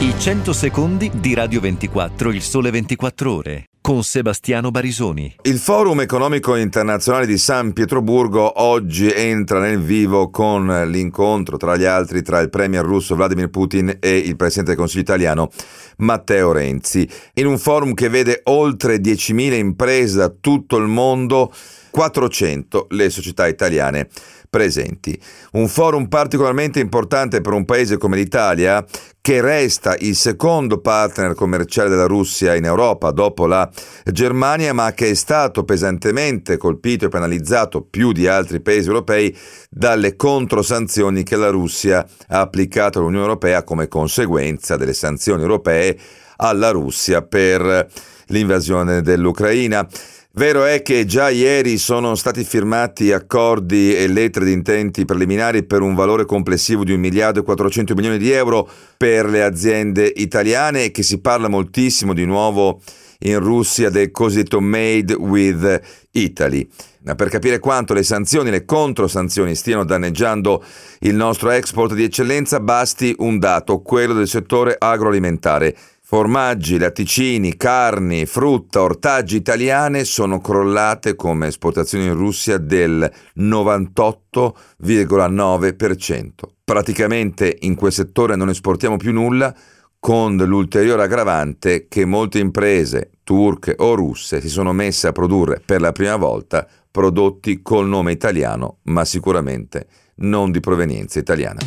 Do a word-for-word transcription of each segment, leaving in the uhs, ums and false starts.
I cento secondi di Radio ventiquattro, il Sole ventiquattro Ore, con Sebastiano Barisoni. Il Forum Economico Internazionale di San Pietroburgo oggi entra nel vivo con l'incontro, tra gli altri, tra il premier russo Vladimir Putin e il presidente del Consiglio italiano Matteo Renzi. In un forum che vede oltre diecimila imprese da tutto il mondo, quattrocento le società italiane presenti. Un forum particolarmente importante per un paese come l'Italia, che resta il secondo partner commerciale della Russia in Europa dopo la Germania, ma che è stato pesantemente colpito e penalizzato più di altri paesi europei dalle controsanzioni che la Russia ha applicato all'Unione Europea come conseguenza delle sanzioni europee alla Russia per l'invasione dell'Ucraina. Vero è che già ieri sono stati firmati accordi e lettere di intenti preliminari per un valore complessivo di un miliardo e quattrocento milioni di euro per le aziende italiane e che si parla moltissimo di nuovo in Russia del cosiddetto Made with Italy. Ma per capire quanto le sanzioni, le controsanzioni stiano danneggiando il nostro export di eccellenza, basti un dato, quello del settore agroalimentare. Formaggi, latticini, carni, frutta, ortaggi italiane sono crollate come esportazioni in Russia del novantotto virgola nove per cento. Praticamente in quel settore non esportiamo più nulla, con l'ulteriore aggravante che molte imprese turche o russe si sono messe a produrre per la prima volta prodotti col nome italiano, ma sicuramente non di provenienza italiana.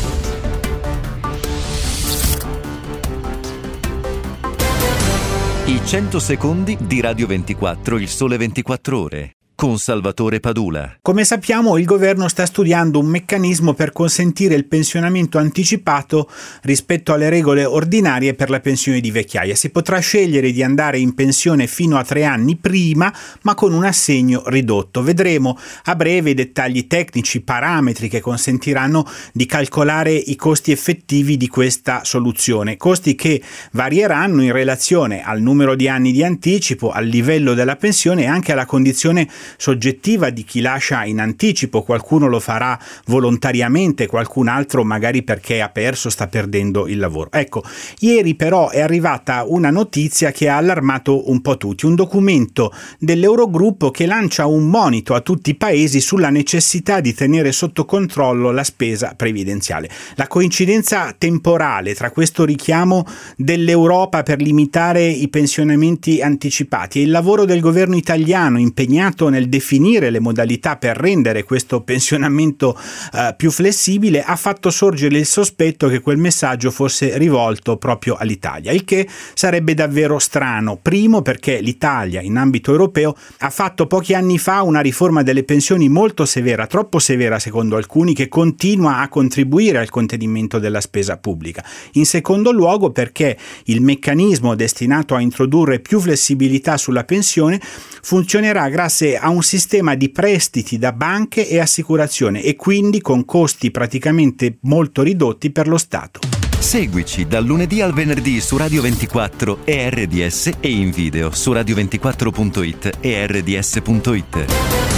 I cento secondi di Radio ventiquattro, il Sole ventiquattro Ore, con Salvatore Padula. Come sappiamo, il governo sta studiando un meccanismo per consentire il pensionamento anticipato rispetto alle regole ordinarie per la pensione di vecchiaia. Si potrà scegliere di andare in pensione fino a tre anni prima, ma con un assegno ridotto. Vedremo a breve i dettagli tecnici, parametri che consentiranno di calcolare i costi effettivi di questa soluzione. Costi che varieranno in relazione al numero di anni di anticipo, al livello della pensione e anche alla condizione soggettiva di chi lascia in anticipo. Qualcuno lo farà volontariamente, qualcun altro magari perché ha perso, sta perdendo il lavoro. Ecco, ieri però è arrivata una notizia che ha allarmato un po' tutti, un documento dell'Eurogruppo che lancia un monito a tutti i paesi sulla necessità di tenere sotto controllo la spesa previdenziale. La coincidenza temporale tra questo richiamo dell'Europa per limitare i pensionamenti anticipati e il lavoro del governo italiano impegnato nel definire le modalità per rendere questo pensionamento eh, più flessibile ha fatto sorgere il sospetto che quel messaggio fosse rivolto proprio all'Italia, il che sarebbe davvero strano. Primo, perché l'Italia in ambito europeo ha fatto pochi anni fa una riforma delle pensioni molto severa, troppo severa secondo alcuni, che continua a contribuire al contenimento della spesa pubblica. In secondo luogo, perché il meccanismo destinato a introdurre più flessibilità sulla pensione funzionerà grazie a un sistema di prestiti da banche e assicurazione e quindi con costi praticamente molto ridotti per lo Stato. Seguici dal lunedì al venerdì su Radio ventiquattro e R D S e in video su radio ventiquattro punto it e R D S punto it.